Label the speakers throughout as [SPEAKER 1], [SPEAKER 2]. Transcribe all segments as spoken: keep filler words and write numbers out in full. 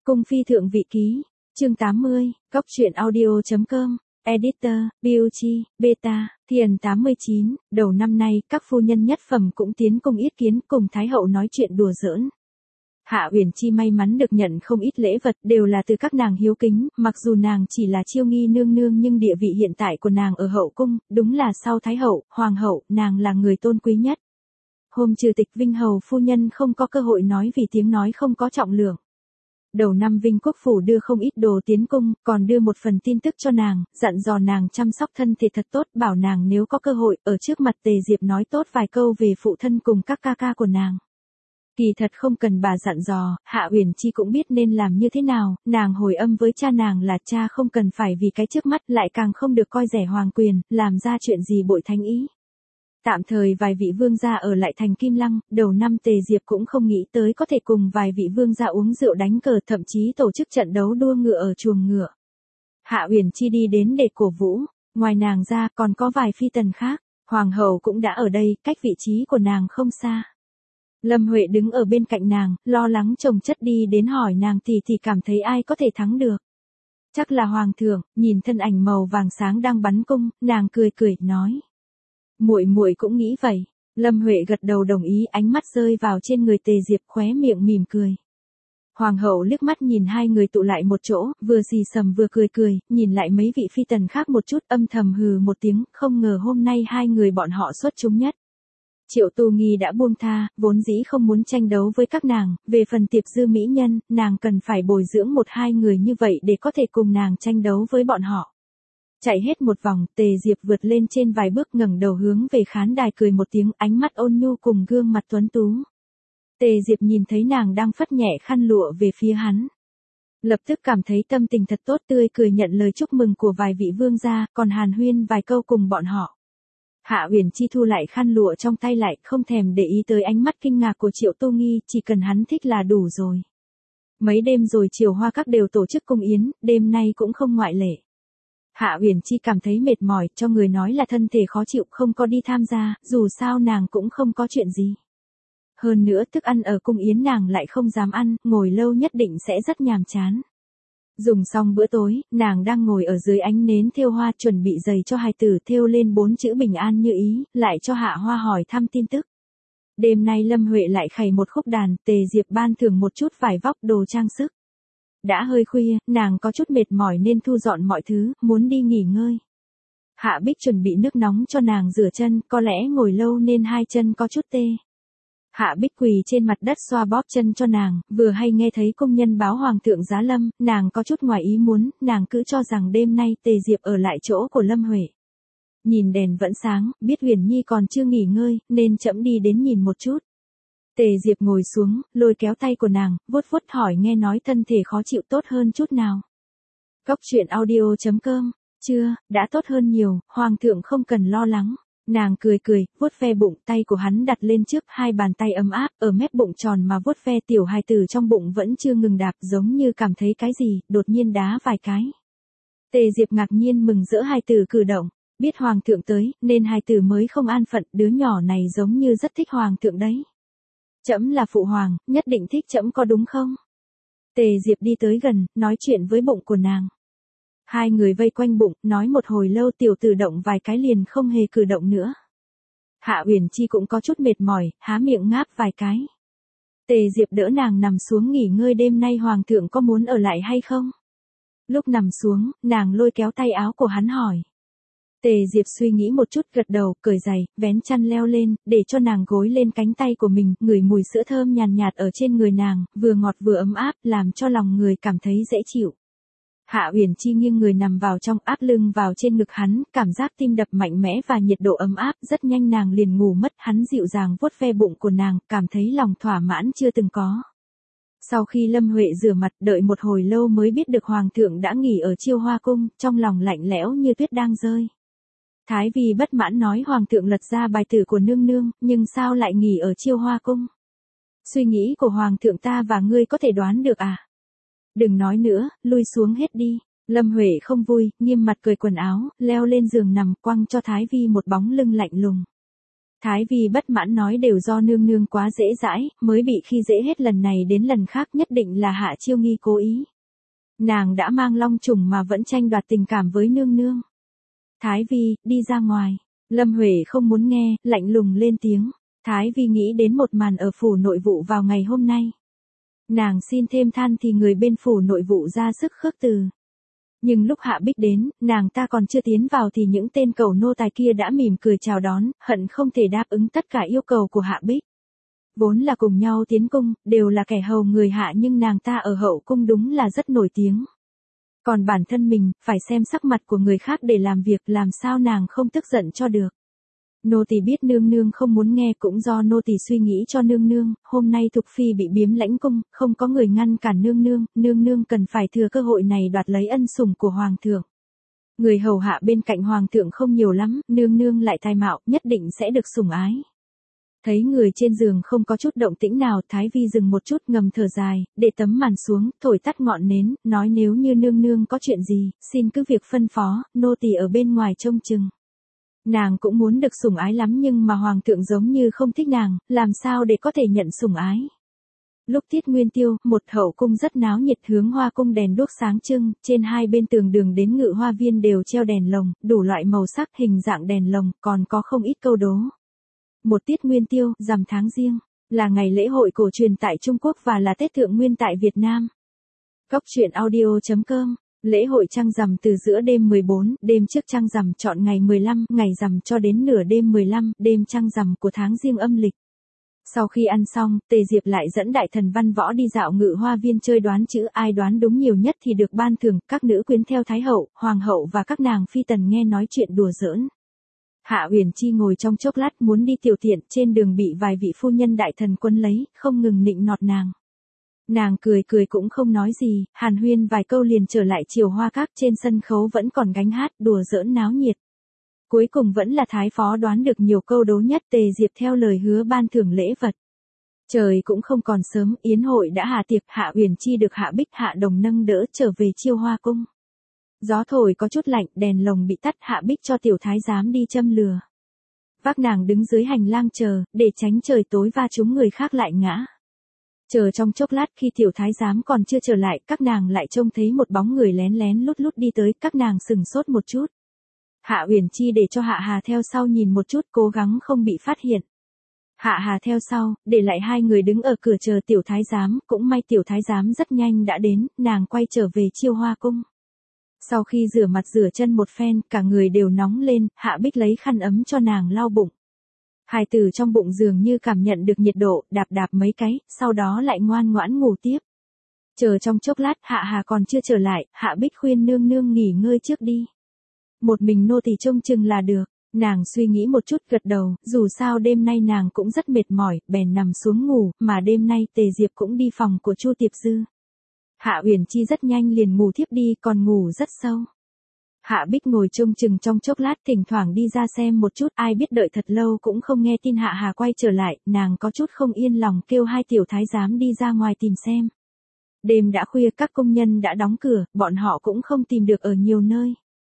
[SPEAKER 1] Cung phi thượng vị ký, chương tám mươi, Cốc truyện audio.com, Editor, Beauty, Beta, Thiền tám mươi chín, đầu năm nay các phu nhân nhất phẩm cũng tiến cung yết kiến cùng Thái hậu nói chuyện đùa giỡn. Hạ Uyển Chi may mắn được nhận không ít lễ vật đều là từ các nàng hiếu kính, mặc dù nàng chỉ là chiêu nghi nương nương nhưng địa vị hiện tại của nàng ở hậu cung, đúng là sau Thái hậu, Hoàng hậu, nàng là người tôn quý nhất. Hôm trừ tịch Vinh Hầu phu nhân không có cơ hội nói vì tiếng nói không có trọng lượng. Đầu năm Vinh Quốc Phủ đưa không ít đồ tiến cung, còn đưa một phần tin tức cho nàng, dặn dò nàng chăm sóc thân thể thật tốt, bảo nàng nếu có cơ hội, ở trước mặt Tề Diệp nói tốt vài câu về phụ thân cùng các ca ca của nàng. Kỳ thật không cần bà dặn dò, Hạ Uyển Chi cũng biết nên làm như thế nào, nàng hồi âm với cha nàng là cha không cần phải vì cái trước mắt lại càng không được coi rẻ hoàng quyền, làm ra chuyện gì bội thánh ý. Tạm thời vài vị vương gia ở lại thành Kim Lăng, đầu năm Tề Diệp cũng không nghĩ tới có thể cùng vài vị vương gia uống rượu đánh cờ, thậm chí tổ chức trận đấu đua ngựa ở chuồng ngựa. Hạ Uyển Chi đi đến để cổ vũ, ngoài nàng ra còn có vài phi tần khác, hoàng hậu cũng đã ở đây, cách vị trí của nàng không xa. Lâm Huệ đứng ở bên cạnh nàng, lo lắng chồng chất đi đến hỏi nàng thì thì cảm thấy ai có thể thắng được. Chắc là hoàng thượng, nhìn thân ảnh màu vàng sáng đang bắn cung, nàng cười cười, nói. Muội muội cũng nghĩ vậy. Lâm Huệ gật đầu đồng ý, ánh mắt rơi vào trên người Tề Diệp, khóe miệng mỉm cười. Hoàng hậu liếc mắt nhìn hai người tụ lại một chỗ, vừa xì xầm vừa cười cười, nhìn lại mấy vị phi tần khác một chút, âm thầm hừ một tiếng, không ngờ hôm nay hai người bọn họ xuất chúng nhất. Triệu Tu Nghi đã buông tha, vốn dĩ không muốn tranh đấu với các nàng, về phần Tiệp Dư mỹ nhân, nàng cần phải bồi dưỡng một hai người như vậy để có thể cùng nàng tranh đấu với bọn họ. Chạy hết một vòng, Tề Diệp vượt lên trên vài bước, ngẩng đầu hướng về khán đài cười một tiếng, ánh mắt ôn nhu cùng gương mặt tuấn tú. Tề Diệp nhìn thấy nàng đang phất nhẹ khăn lụa về phía hắn. Lập tức cảm thấy tâm tình thật tốt, tươi cười nhận lời chúc mừng của vài vị vương gia, còn hàn huyên vài câu cùng bọn họ. Hạ Uyển Chi thu lại khăn lụa trong tay lại, không thèm để ý tới ánh mắt kinh ngạc của Triệu Tu Nghi, chỉ cần hắn thích là đủ rồi. Mấy đêm rồi Triều Hoa Các đều tổ chức cung yến, đêm nay cũng không ngoại lệ. Hạ Uyển Chi cảm thấy mệt mỏi, cho người nói là thân thể khó chịu, không có đi tham gia, dù sao nàng cũng không có chuyện gì. Hơn nữa thức ăn ở cung yến nàng lại không dám ăn, ngồi lâu nhất định sẽ rất nhàm chán. Dùng xong bữa tối, nàng đang ngồi ở dưới ánh nến thêu hoa, chuẩn bị giày cho hài tử, thêu lên bốn chữ bình an như ý, lại cho Hạ Hoa hỏi thăm tin tức. Đêm nay Lâm Huệ lại khày một khúc đàn, Tề Diệp ban thưởng một chút vải vóc đồ trang sức. Đã hơi khuya, nàng có chút mệt mỏi nên thu dọn mọi thứ, muốn đi nghỉ ngơi. Hạ Bích chuẩn bị nước nóng cho nàng rửa chân, có lẽ ngồi lâu nên hai chân có chút tê. Hạ Bích quỳ trên mặt đất xoa bóp chân cho nàng, vừa hay nghe thấy công nhân báo hoàng thượng giá lâm, nàng có chút ngoài ý muốn, nàng cứ cho rằng đêm nay Tề Diệp ở lại chỗ của Lâm Huệ. Nhìn đèn vẫn sáng, biết Huyền Nhi còn chưa nghỉ ngơi, nên chậm đi đến nhìn một chút. Tề Diệp ngồi xuống, lôi kéo tay của nàng, vuốt vuốt hỏi nghe nói thân thể khó chịu tốt hơn chút nào. Cốc truyện audio.com, chưa, đã tốt hơn nhiều, hoàng thượng không cần lo lắng. Nàng cười cười, vuốt ve bụng, tay của hắn đặt lên trước, hai bàn tay ấm áp, ở mép bụng tròn mà vuốt ve, tiểu hài tử trong bụng vẫn chưa ngừng đạp, giống như cảm thấy cái gì, đột nhiên đá vài cái. Tề Diệp ngạc nhiên mừng rỡ hài tử cử động, biết hoàng thượng tới, nên hài tử mới không an phận, đứa nhỏ này giống như rất thích hoàng thượng đấy. Trẫm là phụ hoàng, nhất định thích trẫm có đúng không? Tề Diệp đi tới gần, nói chuyện với bụng của nàng. Hai người vây quanh bụng, nói một hồi lâu, tiểu tử động vài cái liền không hề cử động nữa. Hạ Uyển Chi cũng có chút mệt mỏi, há miệng ngáp vài cái. Tề Diệp đỡ nàng nằm xuống nghỉ ngơi, đêm nay hoàng thượng có muốn ở lại hay không? Lúc nằm xuống, nàng lôi kéo tay áo của hắn hỏi. Tề Diệp suy nghĩ một chút, gật đầu, cởi giày, vén chăn leo lên, để cho nàng gối lên cánh tay của mình, ngửi mùi sữa thơm nhàn nhạt, nhạt ở trên người nàng, vừa ngọt vừa ấm áp, làm cho lòng người cảm thấy dễ chịu. Hạ Uyển Chi nghiêng người nằm vào trong, áp lưng vào trên ngực hắn, cảm giác tim đập mạnh mẽ và nhiệt độ ấm áp, rất nhanh nàng liền ngủ mất, hắn dịu dàng vuốt ve bụng của nàng, cảm thấy lòng thỏa mãn chưa từng có. Sau khi Lâm Huệ rửa mặt, đợi một hồi lâu mới biết được hoàng thượng đã nghỉ ở Chiêu Hoa cung, trong lòng lạnh lẽo như tuyết đang rơi. Thái Vi bất mãn nói hoàng thượng lật ra bài tử của nương nương, nhưng sao lại nghỉ ở Chiêu Hoa cung? Suy nghĩ của hoàng thượng ta và ngươi có thể đoán được à? Đừng nói nữa, lui xuống hết đi. Lâm Huệ không vui, nghiêm mặt cởi quần áo, leo lên giường nằm, quăng cho Thái Vi một bóng lưng lạnh lùng. Thái Vi bất mãn nói đều do nương nương quá dễ dãi, mới bị khi dễ hết lần này đến lần khác, nhất định là Hạ Chiêu Nghi cố ý. Nàng đã mang long trùng mà vẫn tranh đoạt tình cảm với nương nương. Thái Vi, đi ra ngoài. Lâm Huệ không muốn nghe, lạnh lùng lên tiếng. Thái Vi nghĩ đến một màn ở phủ nội vụ vào ngày hôm nay. Nàng xin thêm than thì người bên phủ nội vụ ra sức khước từ. Nhưng lúc Hạ Bích đến, nàng ta còn chưa tiến vào thì những tên cầu nô tài kia đã mỉm cười chào đón, hận không thể đáp ứng tất cả yêu cầu của Hạ Bích. Vốn là cùng nhau tiến cung, đều là kẻ hầu người Hạ, nhưng nàng ta ở hậu cung đúng là rất nổi tiếng. Còn bản thân mình, phải xem sắc mặt của người khác để làm việc, làm sao nàng không tức giận cho được. Nô tỳ biết nương nương không muốn nghe, cũng do nô tỳ suy nghĩ cho nương nương, hôm nay Thục Phi bị biếm lãnh cung, không có người ngăn cản nương nương, nương nương cần phải thừa cơ hội này đoạt lấy ân sủng của Hoàng thượng. Người hầu hạ bên cạnh Hoàng thượng không nhiều lắm, nương nương lại tài mạo, nhất định sẽ được sủng ái. Thấy người trên giường không có chút động tĩnh nào, Thái Vi dừng một chút, ngầm thở dài, để tấm màn xuống, thổi tắt ngọn nến, nói nếu như nương nương có chuyện gì, xin cứ việc phân phó, nô tỳ ở bên ngoài trông chừng. Nàng cũng muốn được sủng ái lắm, nhưng mà Hoàng thượng giống như không thích nàng, làm sao để có thể nhận sủng ái. Lúc tiết nguyên tiêu, một hậu cung rất náo nhiệt, hướng hoa cung đèn đuốc sáng trưng, trên hai bên tường đường đến ngự hoa viên đều treo đèn lồng, đủ loại màu sắc hình dạng đèn lồng, còn có không ít câu đố. Một tiết nguyên tiêu, rằm tháng giêng, là ngày lễ hội cổ truyền tại Trung Quốc và là Tết Thượng Nguyên tại Việt Nam. Góc truyện audio chấm com. Lễ hội trăng rằm từ giữa đêm mười bốn, đêm trước trăng rằm, chọn ngày mười lăm, ngày rằm cho đến nửa đêm mười lăm, đêm trăng rằm của tháng giêng âm lịch. Sau khi ăn xong, Tề Diệp lại dẫn đại thần Văn Võ đi dạo ngự hoa viên chơi đoán chữ, ai đoán đúng nhiều nhất thì được ban thưởng, các nữ quyến theo Thái hậu, Hoàng hậu và các nàng phi tần nghe nói chuyện đùa giỡn. Hạ Uyển Chi ngồi trong chốc lát muốn đi tiểu tiện, trên đường bị vài vị phu nhân đại thần quấn lấy, không ngừng nịnh nọt nàng. Nàng cười cười cũng không nói gì, hàn huyên vài câu liền trở lại Triều Hoa Các, trên sân khấu vẫn còn gánh hát, đùa giỡn náo nhiệt. Cuối cùng vẫn là Thái phó đoán được nhiều câu đố nhất, Tề Diệp theo lời hứa ban thưởng lễ vật. Trời cũng không còn sớm, yến hội đã hạ tiệc, Hạ Uyển Chi được Hạ Bích Hạ Đồng nâng đỡ trở về Chiêu Hoa Cung. Gió thổi có chút lạnh, đèn lồng bị tắt, Hạ Bích cho tiểu thái giám đi châm lửa. Vác nàng đứng dưới hành lang chờ, để tránh trời tối va trúng người khác lại ngã. Chờ trong chốc lát, khi tiểu thái giám còn chưa trở lại, các nàng lại trông thấy một bóng người lén lén lút lút đi tới, các nàng sừng sốt một chút. Hạ Uyển Chi để cho Hạ Hà theo sau nhìn một chút, cố gắng không bị phát hiện. Hạ Hà theo sau, để lại hai người đứng ở cửa chờ tiểu thái giám, cũng may tiểu thái giám rất nhanh đã đến, nàng quay trở về Chiêu Hoa Cung. Sau khi rửa mặt rửa chân một phen, cả người đều nóng lên, Hạ Bích lấy khăn ấm cho nàng lau bụng. Hài tử trong bụng dường như cảm nhận được nhiệt độ, đạp đạp mấy cái, sau đó lại ngoan ngoãn ngủ tiếp. Chờ trong chốc lát, Hạ Hà còn chưa trở lại, Hạ Bích khuyên nương nương nghỉ ngơi trước đi. Một mình nô tỳ trông chừng là được. Nàng suy nghĩ một chút gật đầu, dù sao đêm nay nàng cũng rất mệt mỏi, bèn nằm xuống ngủ, mà đêm nay Tề Diệp cũng đi phòng của Chu Tiệp Dư. Hạ Uyển Chi rất nhanh liền ngủ thiếp đi, còn ngủ rất sâu. Hạ Bích ngồi trông chừng trong chốc lát, thỉnh thoảng đi ra xem một chút, ai biết đợi thật lâu cũng không nghe tin Hạ Hà quay trở lại, nàng có chút không yên lòng, kêu hai tiểu thái giám đi ra ngoài tìm xem. Đêm đã khuya, các công nhân đã đóng cửa, bọn họ cũng không tìm được ở nhiều nơi.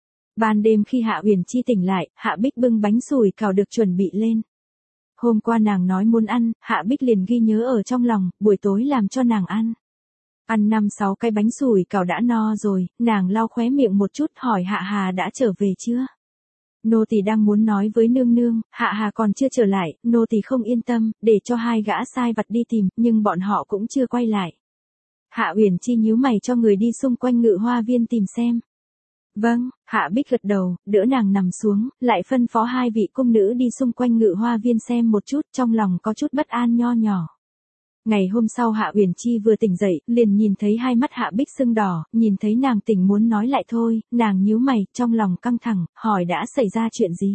[SPEAKER 1] Ban đêm khi Hạ Uyển Chi tỉnh lại, Hạ Bích bưng bánh sủi cảo được chuẩn bị lên. Hôm qua nàng nói muốn ăn, Hạ Bích liền ghi nhớ ở trong lòng, buổi tối làm cho nàng ăn. Ăn năm sáu cái bánh sủi cảo đã no rồi, nàng lau khóe miệng một chút, hỏi Hạ Hà đã trở về chưa? Nô tỳ đang muốn nói với nương nương, Hạ Hà còn chưa trở lại, nô tỳ không yên tâm, để cho hai gã sai vặt đi tìm, nhưng bọn họ cũng chưa quay lại. Hạ Uyển Chi nhíu mày cho người đi xung quanh ngự hoa viên tìm xem. Vâng, Hạ Bích gật đầu, đỡ nàng nằm xuống, lại phân phó hai vị cung nữ đi xung quanh ngự hoa viên xem một chút, trong lòng có chút bất an nho nhỏ. Ngày hôm sau Hạ Uyển Chi vừa tỉnh dậy, liền nhìn thấy hai mắt Hạ Bích sưng đỏ, nhìn thấy nàng tỉnh muốn nói lại thôi, nàng nhíu mày, trong lòng căng thẳng, hỏi đã xảy ra chuyện gì.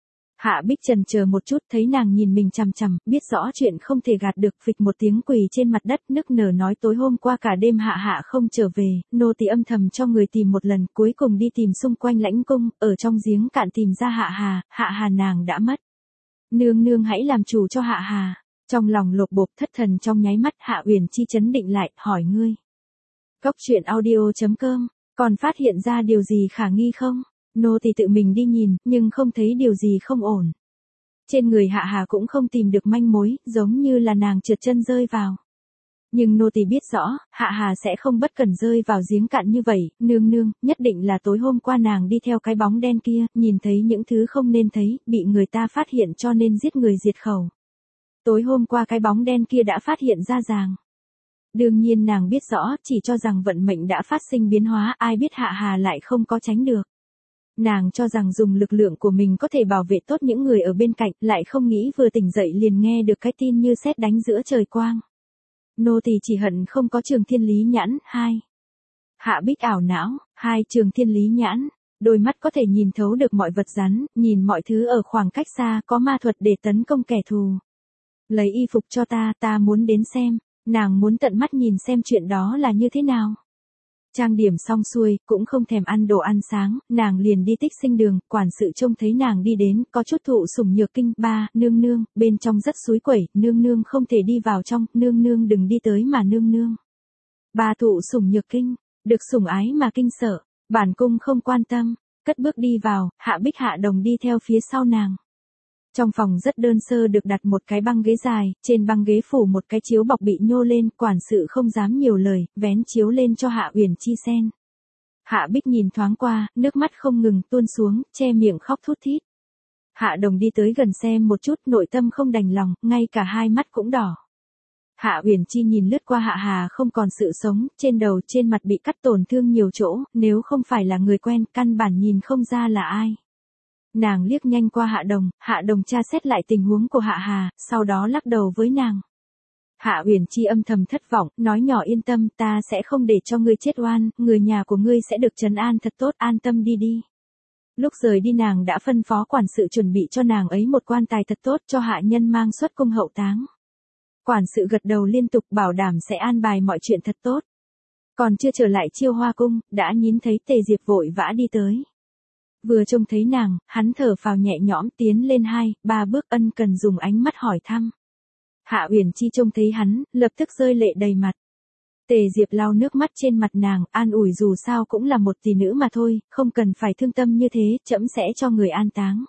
[SPEAKER 1] Hạ Bích chần chờ một chút, thấy nàng nhìn mình chằm chằm, biết rõ chuyện không thể gạt được, phịch một tiếng quỳ trên mặt đất, nức nở nói tối hôm qua cả đêm Hạ Hạ không trở về, nô tỳ âm thầm cho người tìm một lần, cuối cùng đi tìm xung quanh lãnh cung, ở trong giếng cạn tìm ra Hạ Hà, Hạ Hà nàng đã mất. Nương nương hãy làm chủ cho Hạ Hà. Trong lòng lột bột thất thần trong nháy mắt, Hạ Uyển Chi chấn định lại, hỏi ngươi. Góc truyện audio chấm com, còn phát hiện ra điều gì khả nghi không? Nô tỳ tự mình đi nhìn, nhưng không thấy điều gì không ổn. Trên người Hạ Hà cũng không tìm được manh mối, giống như là nàng trượt chân rơi vào. Nhưng nô tỳ biết rõ, Hạ Hà sẽ không bất cẩn rơi vào giếng cạn như vậy, nương nương, nhất định là tối hôm qua nàng đi theo cái bóng đen kia, nhìn thấy những thứ không nên thấy, bị người ta phát hiện cho nên giết người diệt khẩu. Tối hôm qua cái bóng đen kia đã phát hiện ra ràng. Đương nhiên nàng biết rõ, chỉ cho rằng vận mệnh đã phát sinh biến hóa, ai biết Hạ Hà lại không có tránh được. Nàng cho rằng dùng lực lượng của mình có thể bảo vệ tốt những người ở bên cạnh, lại không nghĩ vừa tỉnh dậy liền nghe được cái tin như sét đánh giữa trời quang. Nô tỳ chỉ hận không có Trường Thiên Lý nhãn. Hai. Hạ Bích ảo não. Hai Trường Thiên Lý nhãn. Đôi mắt có thể nhìn thấu được mọi vật rắn, nhìn mọi thứ ở khoảng cách xa, có ma thuật để tấn công kẻ thù. Lấy y phục cho ta, ta muốn đến xem. Nàng muốn tận mắt nhìn xem chuyện đó là như thế nào. Trang điểm xong xuôi, cũng không thèm ăn đồ ăn sáng, nàng liền đi Tích Sinh đường, quản sự trông thấy nàng đi đến, có chút thụ sủng nhược kinh. Ba, nương nương, bên trong rất suối quẩy, nương nương không thể đi vào trong, nương nương đừng đi tới mà nương nương. Ba thụ sủng nhược kinh, được sủng ái mà kinh sợ, bản cung không quan tâm, cất bước đi vào, Hạ Bích Hạ Đồng đi theo phía sau nàng. Trong phòng rất đơn sơ được đặt một cái băng ghế dài, trên băng ghế phủ một cái chiếu bọc bị nhô lên, quản sự không dám nhiều lời, vén chiếu lên cho Hạ Uyển Chi xem. Hạ Bích nhìn thoáng qua, nước mắt không ngừng tuôn xuống, che miệng khóc thút thít. Hạ Đồng đi tới gần xem một chút, nội tâm không đành lòng, ngay cả hai mắt cũng đỏ. Hạ Uyển Chi nhìn lướt qua Hạ Hà không còn sự sống, trên đầu trên mặt bị cắt tổn thương nhiều chỗ, nếu không phải là người quen, căn bản nhìn không ra là ai. Nàng liếc nhanh qua Hạ Đồng, Hạ Đồng tra xét lại tình huống của Hạ Hà, sau đó lắc đầu với nàng. Hạ Uyển Chi âm thầm thất vọng, nói nhỏ yên tâm, ta sẽ không để cho ngươi chết oan, người nhà của ngươi sẽ được trấn an thật tốt, an tâm đi đi. Lúc rời đi nàng đã phân phó quản sự chuẩn bị cho nàng ấy một quan tài thật tốt cho hạ nhân mang xuất cung hậu táng. Quản sự gật đầu liên tục bảo đảm sẽ an bài mọi chuyện thật tốt. Còn chưa trở lại Chiêu Hoa cung, đã nhìn thấy Tề Diệp vội vã đi tới. Vừa trông thấy nàng, hắn thở phào nhẹ nhõm tiến lên hai, ba bước ân cần dùng ánh mắt hỏi thăm. Hạ Uyển Chi trông thấy hắn, lập tức rơi lệ đầy mặt. Tề Diệp lau nước mắt trên mặt nàng, an ủi dù sao cũng là một tỷ nữ mà thôi, không cần phải thương tâm như thế, trẫm sẽ cho người an táng.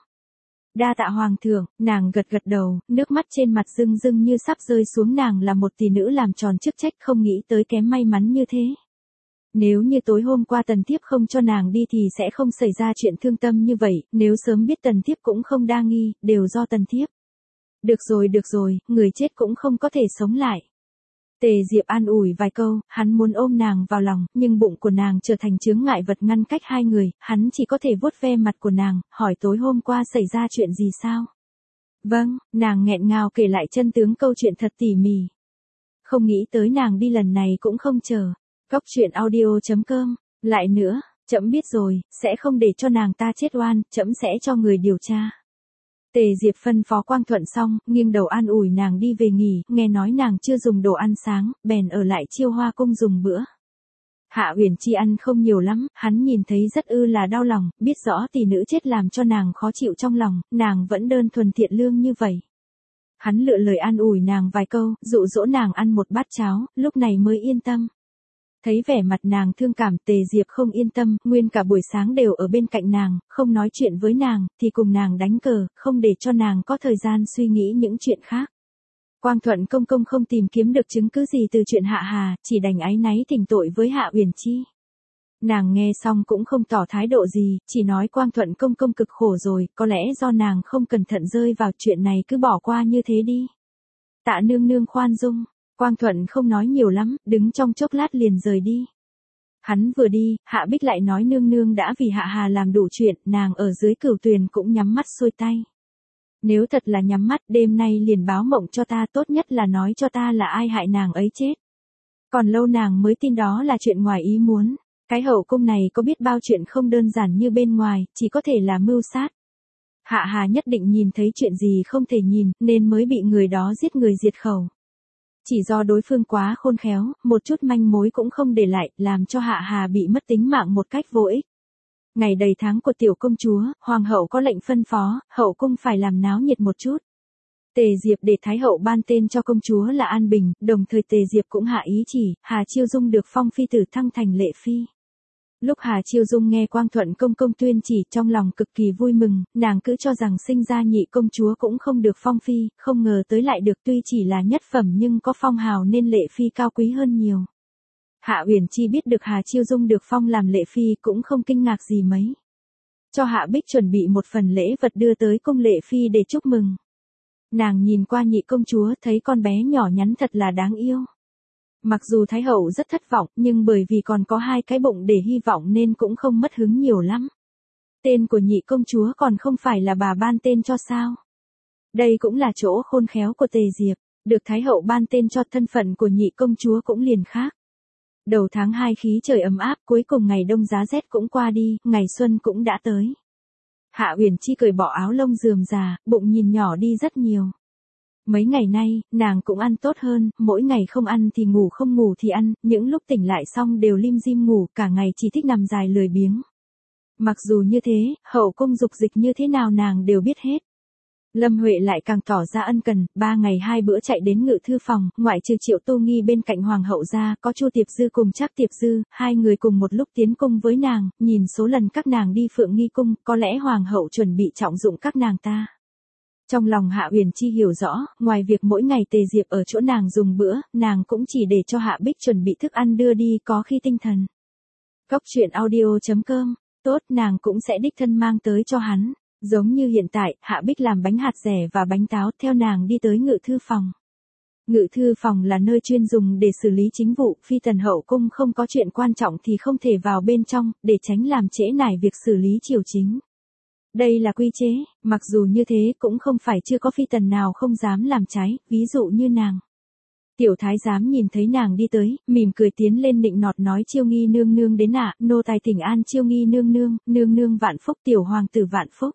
[SPEAKER 1] Đa tạ hoàng thượng, nàng gật gật đầu, nước mắt trên mặt rưng rưng như sắp rơi xuống, nàng là một tỷ nữ làm tròn chức trách không nghĩ tới kém may mắn như thế. Nếu như tối hôm qua Tần Thiếp không cho nàng đi thì sẽ không xảy ra chuyện thương tâm như vậy, nếu sớm biết Tần Thiếp cũng không đa nghi, đều do Tần Thiếp. Được rồi được rồi, người chết cũng không có thể sống lại. Tề Diệp an ủi vài câu, hắn muốn ôm nàng vào lòng, nhưng bụng của nàng trở thành chướng ngại vật ngăn cách hai người, hắn chỉ có thể vuốt ve mặt của nàng, hỏi tối hôm qua xảy ra chuyện gì sao? Vâng, nàng nghẹn ngào kể lại chân tướng câu chuyện thật tỉ mỉ. Không nghĩ tới nàng đi lần này cũng không chờ. Cóc truyện audio chấm com, lại nữa, trẫm biết rồi, sẽ không để cho nàng ta chết oan, trẫm sẽ cho người điều tra. Tề Diệp phân phó Quang Thuận xong, nghiêng đầu an ủi nàng đi về nghỉ, nghe nói nàng chưa dùng đồ ăn sáng, bèn ở lại Chiêu Hoa cung dùng bữa. Hạ Uyển Chi ăn không nhiều lắm, hắn nhìn thấy rất ư là đau lòng, biết rõ tỷ nữ chết làm cho nàng khó chịu trong lòng, nàng vẫn đơn thuần thiện lương như vậy. Hắn lựa lời an ủi nàng vài câu, dụ dỗ nàng ăn một bát cháo, lúc này mới yên tâm. Thấy vẻ mặt nàng thương cảm, Tề Diệp không yên tâm, nguyên cả buổi sáng đều ở bên cạnh nàng, không nói chuyện với nàng, thì cùng nàng đánh cờ, không để cho nàng có thời gian suy nghĩ những chuyện khác. Quang Thuận công công không tìm kiếm được chứng cứ gì từ chuyện Hạ Hà, chỉ đành áy náy thỉnh tội với Hạ Uyển Chi. Nàng nghe xong cũng không tỏ thái độ gì, chỉ nói Quang Thuận công công cực khổ rồi, có lẽ do nàng không cẩn thận rơi vào chuyện này, cứ bỏ qua như thế đi. Tạ nương nương khoan dung. Quang Thuận không nói nhiều lắm, đứng trong chốc lát liền rời đi. Hắn vừa đi, Hạ Bích lại nói nương nương đã vì Hạ Hà làm đủ chuyện, nàng ở dưới Cửu Tuyền cũng nhắm mắt xuôi tay. Nếu thật là nhắm mắt, đêm nay liền báo mộng cho ta, tốt nhất là nói cho ta là ai hại nàng ấy chết. Còn lâu nàng mới tin đó là chuyện ngoài ý muốn. Cái hậu cung này có biết bao chuyện không đơn giản như bên ngoài, chỉ có thể là mưu sát. Hạ Hà nhất định nhìn thấy chuyện gì không thể nhìn, nên mới bị người đó giết người diệt khẩu. Chỉ do đối phương quá khôn khéo, một chút manh mối cũng không để lại, làm cho Hạ Hà bị mất tính mạng một cách vô ích. Ngày đầy tháng của tiểu công chúa, hoàng hậu có lệnh phân phó, hậu cung phải làm náo nhiệt một chút. Tề Diệp để thái hậu ban tên cho công chúa là An Bình, đồng thời Tề Diệp cũng hạ ý chỉ, Hà Chiêu Dung được phong phi tử thăng thành lệ phi. Lúc Hà Chiêu Dung nghe Quang Thuận công công tuyên chỉ trong lòng cực kỳ vui mừng, nàng cứ cho rằng sinh ra nhị công chúa cũng không được phong phi, không ngờ tới lại được, tuy chỉ là nhất phẩm nhưng có phong hào nên lệ phi cao quý hơn nhiều. Hạ Uyển Chi biết được Hà Chiêu Dung được phong làm lệ phi cũng không kinh ngạc gì mấy. Cho Hạ Bích chuẩn bị một phần lễ vật đưa tới cung lệ phi để chúc mừng. Nàng nhìn qua nhị công chúa thấy con bé nhỏ nhắn thật là đáng yêu. Mặc dù Thái hậu rất thất vọng nhưng bởi vì còn có hai cái bụng để hy vọng nên cũng không mất hứng nhiều lắm. Tên của nhị công chúa còn không phải là bà ban tên cho sao. Đây cũng là chỗ khôn khéo của Tề Diệp, được Thái hậu ban tên cho thân phận của nhị công chúa cũng liền khác. Đầu tháng hai khí trời ấm áp, cuối cùng ngày đông giá rét cũng qua đi, ngày xuân cũng đã tới. Hạ Uyển Chi cởi bỏ áo lông rườm rà, bụng nhìn nhỏ đi rất nhiều. Mấy ngày nay, nàng cũng ăn tốt hơn, mỗi ngày không ăn thì ngủ không ngủ thì ăn, những lúc tỉnh lại xong đều lim dim ngủ, cả ngày chỉ thích nằm dài lười biếng. Mặc dù như thế, hậu cung dục dịch như thế nào nàng đều biết hết. Lâm Huệ lại càng tỏ ra ân cần, ba ngày hai bữa chạy đến ngự thư phòng, ngoại trừ Triệu Tô Nghi bên cạnh hoàng hậu ra, có Chu Tiệp Dư cùng Trác Tiệp Dư, hai người cùng một lúc tiến cung với nàng, nhìn số lần các nàng đi Phượng Nghi cung, có lẽ hoàng hậu chuẩn bị trọng dụng các nàng ta. Trong lòng Hạ Uyển Chi hiểu rõ, ngoài việc mỗi ngày Tề Diệp ở chỗ nàng dùng bữa, nàng cũng chỉ để cho Hạ Bích chuẩn bị thức ăn đưa đi có khi tinh thần. Cốc truyện audio chấm com, tốt nàng cũng sẽ đích thân mang tới cho hắn. Giống như hiện tại, Hạ Bích làm bánh hạt dẻ và bánh táo theo nàng đi tới ngự thư phòng. Ngự thư phòng là nơi chuyên dùng để xử lý chính vụ, phi tần hậu cung không có chuyện quan trọng thì không thể vào bên trong, để tránh làm trễ nải việc xử lý triều chính. Đây là quy chế, mặc dù như thế cũng không phải chưa có phi tần nào không dám làm trái, ví dụ như nàng. Tiểu thái giám nhìn thấy nàng đi tới, mỉm cười tiến lên nịnh nọt nói Chiêu Nghi nương nương đến ạ, nô tài thỉnh an Chiêu Nghi nương nương, nương nương vạn phúc, tiểu hoàng tử vạn phúc.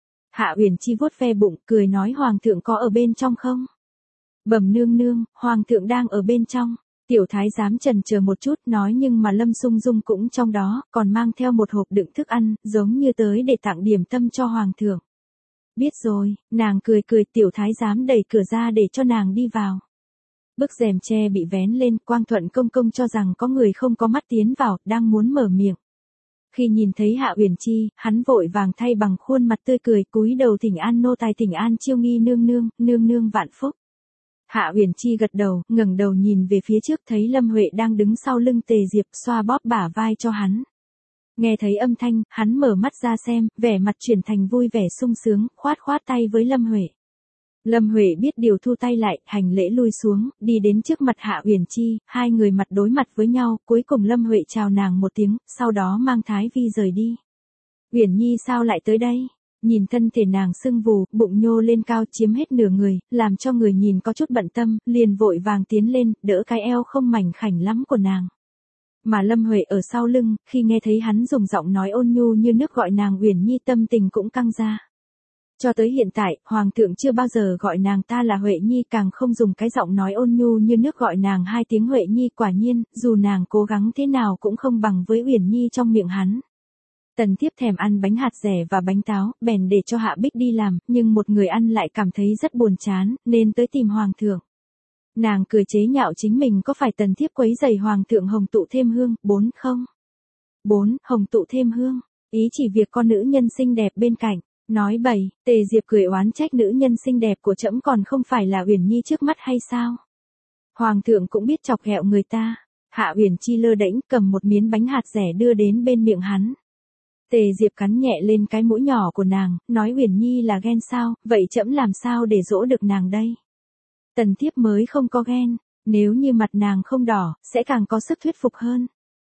[SPEAKER 1] Hạ Uyển Chi vuốt ve bụng, cười nói hoàng thượng có ở bên trong không? Bẩm nương nương, hoàng thượng đang ở bên trong. Tiểu thái giám chần chờ một chút nói nhưng mà Lâm Sung Dung cũng trong đó, còn mang theo một hộp đựng thức ăn, giống như tới để tặng điểm tâm cho hoàng thượng. Biết rồi, nàng cười cười, tiểu thái giám đẩy cửa ra để cho nàng đi vào. Bức rèm tre bị vén lên, Quang Thuận công công cho rằng có người không có mắt tiến vào, đang muốn mở miệng. Khi nhìn thấy Hạ Uyển Chi, hắn vội vàng thay bằng khuôn mặt tươi cười, cúi đầu thỉnh an nô tài thỉnh an Chiêu Nghi nương nương, nương nương vạn phúc. Hạ Uyển Chi gật đầu, ngẩng đầu nhìn về phía trước thấy Lâm Huệ đang đứng sau lưng Tề Diệp, xoa bóp bả vai cho hắn. Nghe thấy âm thanh, hắn mở mắt ra xem, vẻ mặt chuyển thành vui vẻ sung sướng, khoát khoát tay với Lâm Huệ. Lâm Huệ biết điều thu tay lại, hành lễ lui xuống, đi đến trước mặt Hạ Uyển Chi, hai người mặt đối mặt với nhau, cuối cùng Lâm Huệ chào nàng một tiếng, sau đó mang Thái Vi rời đi. Uyển Nhi sao lại tới đây? Nhìn thân thể nàng sưng vù, bụng nhô lên cao chiếm hết nửa người, làm cho người nhìn có chút bận tâm, liền vội vàng tiến lên, đỡ cái eo không mảnh khảnh lắm của nàng. Mà Lâm Huệ ở sau lưng, khi nghe thấy hắn dùng giọng nói ôn nhu như nước gọi nàng Uyển Nhi tâm tình cũng căng ra. Cho tới hiện tại, Hoàng thượng chưa bao giờ gọi nàng ta là Huệ Nhi, càng không dùng cái giọng nói ôn nhu như nước gọi nàng hai tiếng Huệ Nhi, quả nhiên, dù nàng cố gắng thế nào cũng không bằng với Uyển Nhi trong miệng hắn. Tần Thiếp thèm ăn bánh hạt dẻ và bánh táo, bèn để cho Hạ Bích đi làm, nhưng một người ăn lại cảm thấy rất buồn chán, nên tới tìm Hoàng thượng. Nàng cười chế nhạo chính mình có phải Tần Thiếp quấy rầy Hoàng thượng hồng tụ thêm hương, bốn không? Bốn, hồng tụ thêm hương, ý chỉ việc con nữ nhân xinh đẹp bên cạnh. Nói bậy, Tề Diệp cười oán trách nữ nhân xinh đẹp của trẫm còn không phải là Uyển Nhi trước mắt hay sao? Hoàng thượng cũng biết chọc ghẹo người ta. Hạ Uyển Chi lơ đễnh cầm một miếng bánh hạt dẻ đưa đến bên miệng hắn. Tề Diệp cắn nhẹ lên cái mũi nhỏ của nàng, nói Uyển Nhi là ghen sao, vậy trẫm làm sao để dỗ được nàng đây? Tần Thiếp mới không có ghen, nếu như mặt nàng không đỏ, sẽ càng có sức thuyết phục hơn.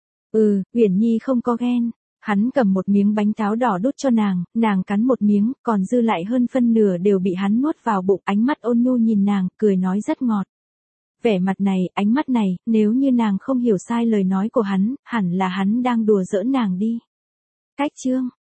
[SPEAKER 1] Ừ, Uyển Nhi không có ghen. Hắn cầm một miếng bánh táo đỏ đút cho nàng, nàng cắn một miếng, còn dư lại hơn phân nửa đều bị hắn nuốt vào bụng, ánh mắt ôn nhu nhìn nàng, cười nói rất ngọt. Vẻ mặt này, ánh mắt này, nếu như nàng không hiểu sai lời nói của hắn, hẳn là hắn đang đùa giỡn nàng đi. Cách chương